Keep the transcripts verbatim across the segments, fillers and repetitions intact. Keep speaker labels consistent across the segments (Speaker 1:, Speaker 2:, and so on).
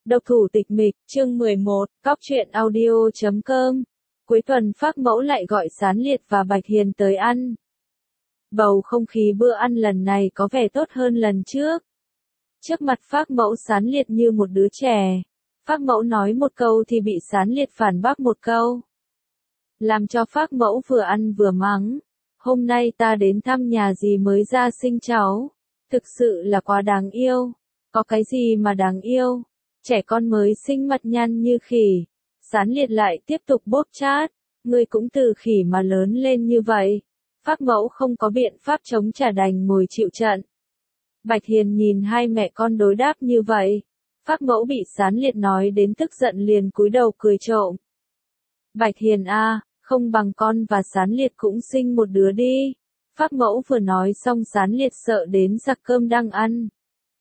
Speaker 1: Độc thủ tịch mịch, chương mười một, cóc truyện audio chấm com. Cuối tuần Phác Mẫu lại gọi Sán Liệt và Bạch Hiền tới ăn. Bầu không khí bữa ăn lần này có vẻ tốt hơn lần trước. Trước mặt Phác Mẫu Sán Liệt như một đứa trẻ. Phác Mẫu nói một câu thì bị Sán Liệt phản bác một câu. Làm cho Phác Mẫu vừa ăn vừa mắng. Hôm nay ta đến thăm nhà dì mới ra sinh cháu. Thực sự là quá đáng yêu. Có cái gì mà đáng yêu? Trẻ con mới sinh mặt nhăn như khỉ. Sán Liệt lại tiếp tục bóp chát. Ngươi cũng từ khỉ mà lớn lên như vậy. Phác Mẫu không có biện pháp chống trả, đành ngồi chịu trận. Bạch Hiền nhìn hai mẹ con đối đáp như vậy. Phác Mẫu bị Sán Liệt nói đến tức giận liền cúi đầu cười trộm. Bạch Hiền a, không bằng con và Sán Liệt cũng sinh một đứa đi. Phác Mẫu vừa nói xong Sán Liệt sợ đến giặc cơm đang ăn.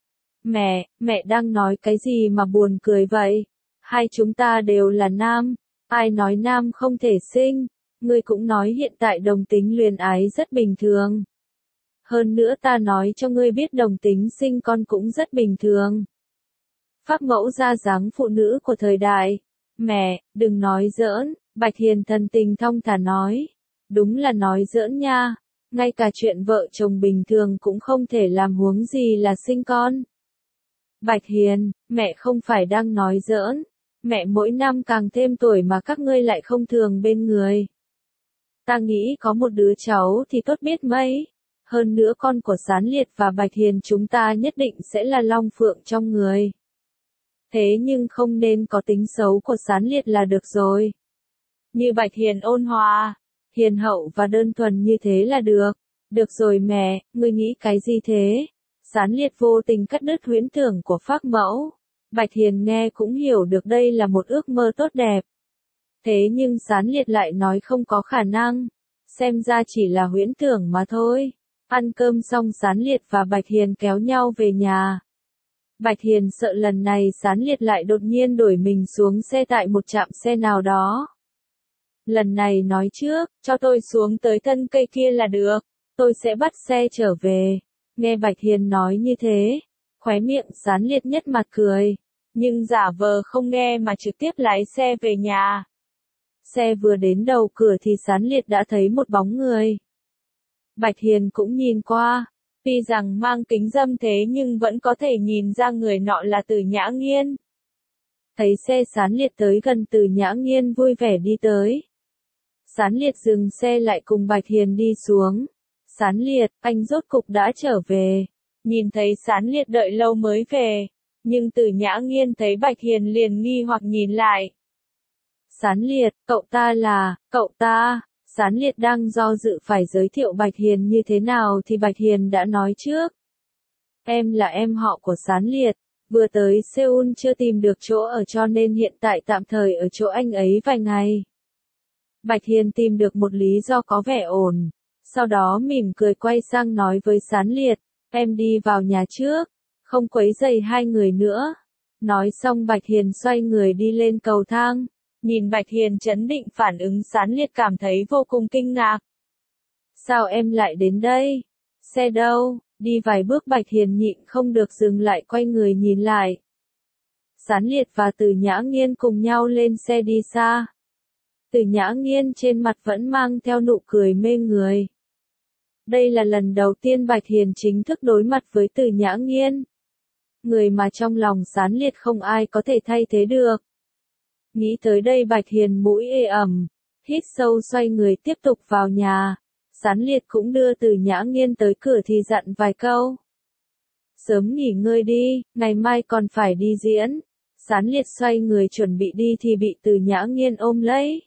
Speaker 1: Mẹ, mẹ đang nói cái gì mà buồn cười vậy? Hai chúng ta đều là nam, ai nói nam không thể sinh? Ngươi cũng nói hiện tại đồng tính luyến ái rất bình thường. Hơn nữa ta nói cho ngươi biết đồng tính sinh con cũng rất bình thường. Phác Mẫu ra dáng phụ nữ của thời đại. Mẹ, đừng nói giỡn, Bạch Hiền thần tình thong thả nói. Đúng là nói giỡn nha, ngay cả chuyện vợ chồng bình thường cũng không thể làm, huống gì là sinh con. Bạch Hiền, mẹ không phải đang nói giỡn. Mẹ mỗi năm càng thêm tuổi mà các ngươi lại không thường bên người. Ta nghĩ có một đứa cháu thì tốt biết mấy. Hơn nữa con của Sán Liệt và Bạch Hiền chúng ta nhất định sẽ là long phượng trong người. Thế nhưng không nên có tính xấu của Sán Liệt là được rồi. Như Bạch Hiền ôn hòa, hiền hậu và đơn thuần như thế là được. Được rồi mẹ, ngươi nghĩ cái gì thế? Sán Liệt vô tình cắt đứt huyễn tưởng của Phác Mẫu. Bạch Hiền nghe cũng hiểu được đây là một ước mơ tốt đẹp. Thế nhưng Sán Liệt lại nói không có khả năng. Xem ra chỉ là huyễn tưởng mà thôi. Ăn cơm xong Sán Liệt và Bạch Hiền kéo nhau về nhà. Bạch Hiền sợ lần này Sán Liệt lại đột nhiên đuổi mình xuống xe tại một trạm xe nào đó. Lần này nói trước, cho tôi xuống tới thân cây kia là được. Tôi sẽ bắt xe trở về. Nghe Bạch Hiền nói như thế, khóe miệng Sán Liệt nhất mặt cười, nhưng giả vờ không nghe mà trực tiếp lái xe về nhà. Xe vừa đến đầu cửa thì Sán Liệt đã thấy một bóng người. Bạch Hiền cũng nhìn qua, tuy rằng mang kính râm thế nhưng vẫn có thể nhìn ra người nọ là Từ Nhã Nghiên. Thấy xe Sán Liệt tới gần, Từ Nhã Nghiên vui vẻ đi tới. Sán Liệt dừng xe lại cùng Bạch Hiền đi xuống. Sán Liệt, anh rốt cục đã trở về. Nhìn thấy Sán Liệt đợi lâu mới về. Nhưng Từ Nhã Nghiên thấy Bạch Hiền liền nghi hoặc nhìn lại. Sán Liệt, cậu ta là, cậu ta. Sán Liệt đang do dự phải giới thiệu Bạch Hiền như thế nào thì Bạch Hiền đã nói trước. Em là em họ của Sán Liệt. Vừa tới Seoul chưa tìm được chỗ ở cho nên hiện tại tạm thời ở chỗ anh ấy vài ngày. Bạch Hiền tìm được một lý do có vẻ ổn. Sau đó mỉm cười quay sang nói với Sán Liệt, em đi vào nhà trước, không quấy rầy hai người nữa. Nói xong Bạch Hiền xoay người đi lên cầu thang, nhìn Bạch Hiền trấn định phản ứng Sán Liệt cảm thấy vô cùng kinh ngạc. Sao em lại đến đây? Xe đâu? Đi vài bước Bạch Hiền nhịn không được dừng lại quay người nhìn lại. Sán Liệt và Từ Nhã Nghiên cùng nhau lên xe đi xa. Từ Nhã Nghiên trên mặt vẫn mang theo nụ cười mê người. Đây là lần đầu tiên Bạch Hiền chính thức đối mặt với Từ Nhã Nghiên. Người mà trong lòng Sán Liệt không ai có thể thay thế được. Nghĩ tới đây Bạch Hiền mũi ê ẩm, hít sâu xoay người tiếp tục vào nhà. Sán Liệt cũng đưa Từ Nhã Nghiên tới cửa thì dặn vài câu. Sớm nghỉ ngơi đi, ngày mai còn phải đi diễn. Sán Liệt xoay người chuẩn bị đi thì bị Từ Nhã Nghiên ôm lấy.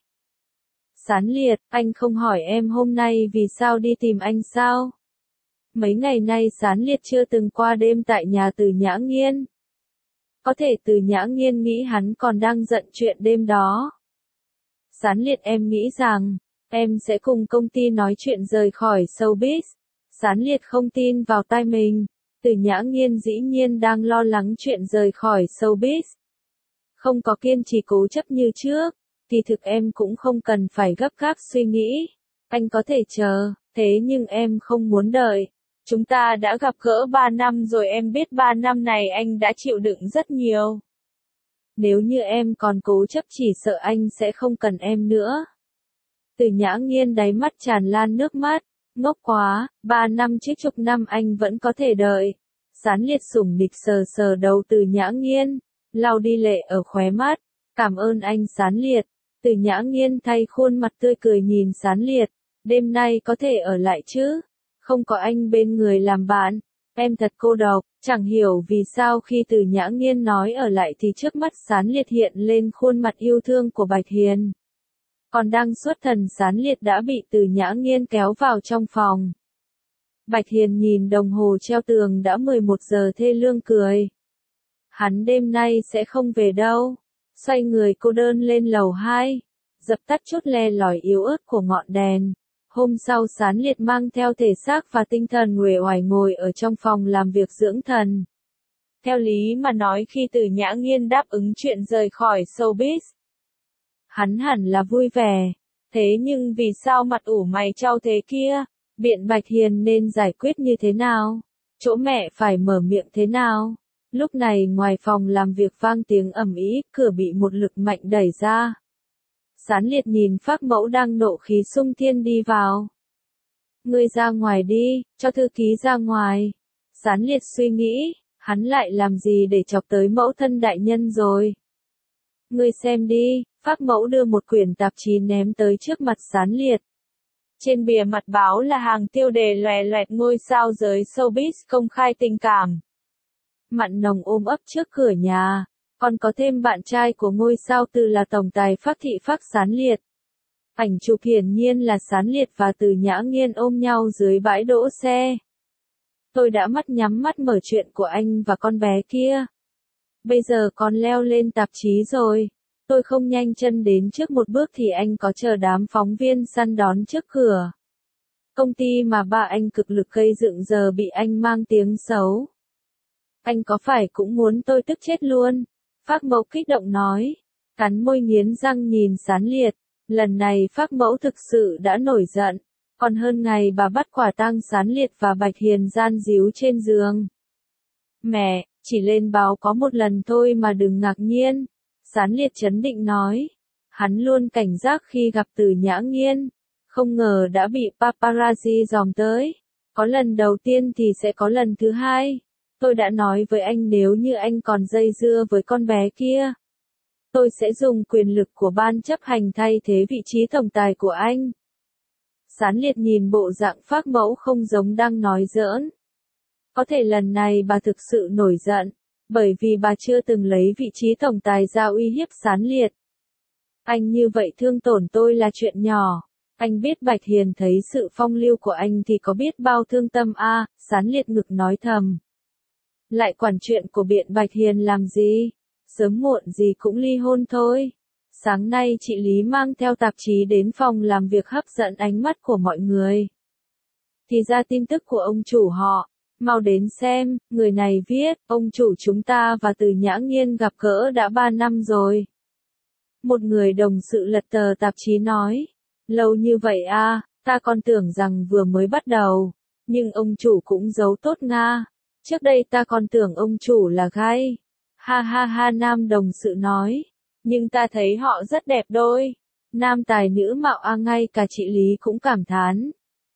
Speaker 1: Sán Liệt, anh không hỏi em hôm nay vì sao đi tìm anh sao? Mấy ngày nay Sán Liệt chưa từng qua đêm tại nhà Từ Nhã Nghiên. Có thể Từ Nhã Nghiên nghĩ hắn còn đang giận chuyện đêm đó. Sán Liệt, em nghĩ rằng, em sẽ cùng công ty nói chuyện rời khỏi showbiz. Sán Liệt không tin vào tai mình. Từ Nhã Nghiên dĩ nhiên đang lo lắng chuyện rời khỏi showbiz. Không có kiên trì cố chấp như trước. Thì thực em cũng không cần phải gấp gáp suy nghĩ. Anh có thể chờ, thế nhưng em không muốn đợi. Chúng ta đã gặp gỡ ba năm rồi, em biết ba năm này anh đã chịu đựng rất nhiều. nếu như em còn cố chấp chỉ sợ anh sẽ không cần em nữa. Từ Nhã Nghiên đáy mắt tràn lan nước mắt, ngốc quá, ba năm chứ chục năm anh vẫn có thể đợi. Sán Liệt sủng nịch sờ sờ đầu Từ Nhã Nghiên, lau đi lệ ở khóe mắt, cảm ơn anh Sán Liệt. Từ Nhã Nghiên thay khuôn mặt tươi cười nhìn Sán Liệt, đêm nay có thể ở lại chứ, không có anh bên người làm bạn, em thật cô độc. Chẳng hiểu vì sao khi Từ Nhã Nghiên nói ở lại thì trước mắt Sán Liệt hiện lên khuôn mặt yêu thương của Bạch Hiền. Còn đang xuất thần Sán Liệt đã bị Từ Nhã Nghiên kéo vào trong phòng. Bạch Hiền nhìn đồng hồ treo tường đã mười một giờ thê lương cười. Hắn đêm nay sẽ không về đâu. Xoay người cô đơn lên lầu hai, dập tắt chút le lỏi yếu ớt của ngọn đèn. Hôm sau Sán Liệt mang theo thể xác và tinh thần uể oải ngồi ở trong phòng làm việc dưỡng thần. Theo lý mà nói khi Từ Nhã Nghiên đáp ứng chuyện rời khỏi showbiz, hắn hẳn là vui vẻ. Thế nhưng vì sao mặt ủ mày chau thế kia? Biện Bạch Hiền nên giải quyết như thế nào? Chỗ mẹ phải mở miệng thế nào? Lúc này ngoài phòng làm việc vang tiếng ầm ĩ, cửa bị một lực mạnh đẩy ra. Sán Liệt nhìn Phác Mẫu đang nộ khí xung thiên đi vào. Ngươi ra ngoài đi, cho thư ký ra ngoài. Sán Liệt suy nghĩ, hắn lại làm gì để chọc tới mẫu thân đại nhân rồi. Ngươi xem đi, Phác Mẫu đưa một quyển tạp chí ném tới trước mặt Sán Liệt. Trên bìa mặt báo là hàng tiêu đề loè loẹt ngôi sao giới showbiz công khai tình cảm. Mặn nồng ôm ấp trước cửa nhà, còn có thêm bạn trai của ngôi sao Từ là tổng tài Phác Thị Phác Sán Liệt. Ảnh chụp hiển nhiên là Sán Liệt và Từ Nhã Nghiên ôm nhau dưới bãi đỗ xe. Tôi đã mắt nhắm mắt mở chuyện của anh và con bé kia. Bây giờ con leo lên tạp chí rồi. Tôi không nhanh chân đến trước một bước thì anh có chờ đám phóng viên săn đón trước cửa. Công ty mà ba anh cực lực gây dựng giờ bị anh mang tiếng xấu. Anh có phải cũng muốn tôi tức chết luôn? Phác Mẫu kích động nói, cắn môi nghiến răng nhìn Sán Liệt. Lần này Phác Mẫu thực sự đã nổi giận, còn hơn ngày bà bắt quả tang Sán Liệt và Bạch Hiền gian díu trên giường. Mẹ, chỉ lên báo có một lần thôi mà đừng ngạc nhiên. Sán Liệt trấn định nói, hắn luôn cảnh giác khi gặp Từ Nhã Nghiên, không ngờ đã bị paparazzi dòm tới. Có lần đầu tiên thì sẽ có lần thứ hai. Tôi đã nói với anh nếu như anh còn dây dưa với con bé kia, tôi sẽ dùng quyền lực của ban chấp hành thay thế vị trí tổng tài của anh. Sán Liệt nhìn bộ dạng Phác Mẫu không giống đang nói giỡn. Có thể lần này bà thực sự nổi giận, bởi vì bà chưa từng lấy vị trí tổng tài ra uy hiếp Sán Liệt. Anh như vậy thương tổn tôi là chuyện nhỏ. Anh biết Bạch Hiền thấy sự phong lưu của anh thì có biết bao thương tâm a, à, Sán Liệt ngực nói thầm. Lại quản chuyện của Biện Bạch Hiền làm gì? Sớm muộn gì cũng ly hôn thôi. Sáng nay chị Lý mang theo tạp chí đến phòng làm việc hấp dẫn ánh mắt của mọi người. Thì ra tin tức của ông chủ họ. Mau đến xem, người này viết, ông chủ chúng ta và Từ Nhã Nghiên gặp gỡ đã ba năm rồi. Một người đồng sự lật tờ tạp chí nói, lâu như vậy à, ta còn tưởng rằng vừa mới bắt đầu, nhưng ông chủ cũng giấu tốt nga. Trước đây ta còn tưởng ông chủ là gay. Ha ha ha, nam đồng sự nói, nhưng ta thấy họ rất đẹp đôi. Nam tài nữ mạo a, ngay cả chị Lý cũng cảm thán.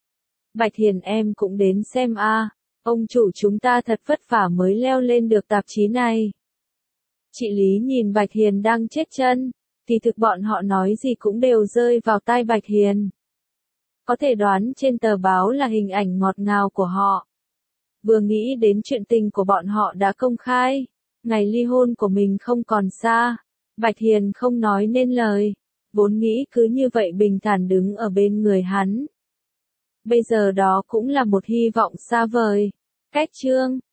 Speaker 1: Bạch Hiền em cũng đến xem a. À. Ông chủ chúng ta thật vất vả mới leo lên được tạp chí này. Chị Lý nhìn Bạch Hiền đang chết chân, thì thực bọn họ nói gì cũng đều rơi vào tai Bạch Hiền. Có thể đoán trên tờ báo là hình ảnh ngọt ngào của họ. Vừa nghĩ đến chuyện tình của bọn họ đã công khai, ngày ly hôn của mình không còn xa, Bạch Hiền không nói nên lời, vốn nghĩ cứ như vậy bình thản đứng ở bên người hắn. Bây giờ đó cũng là một hy vọng xa vời. Cách chương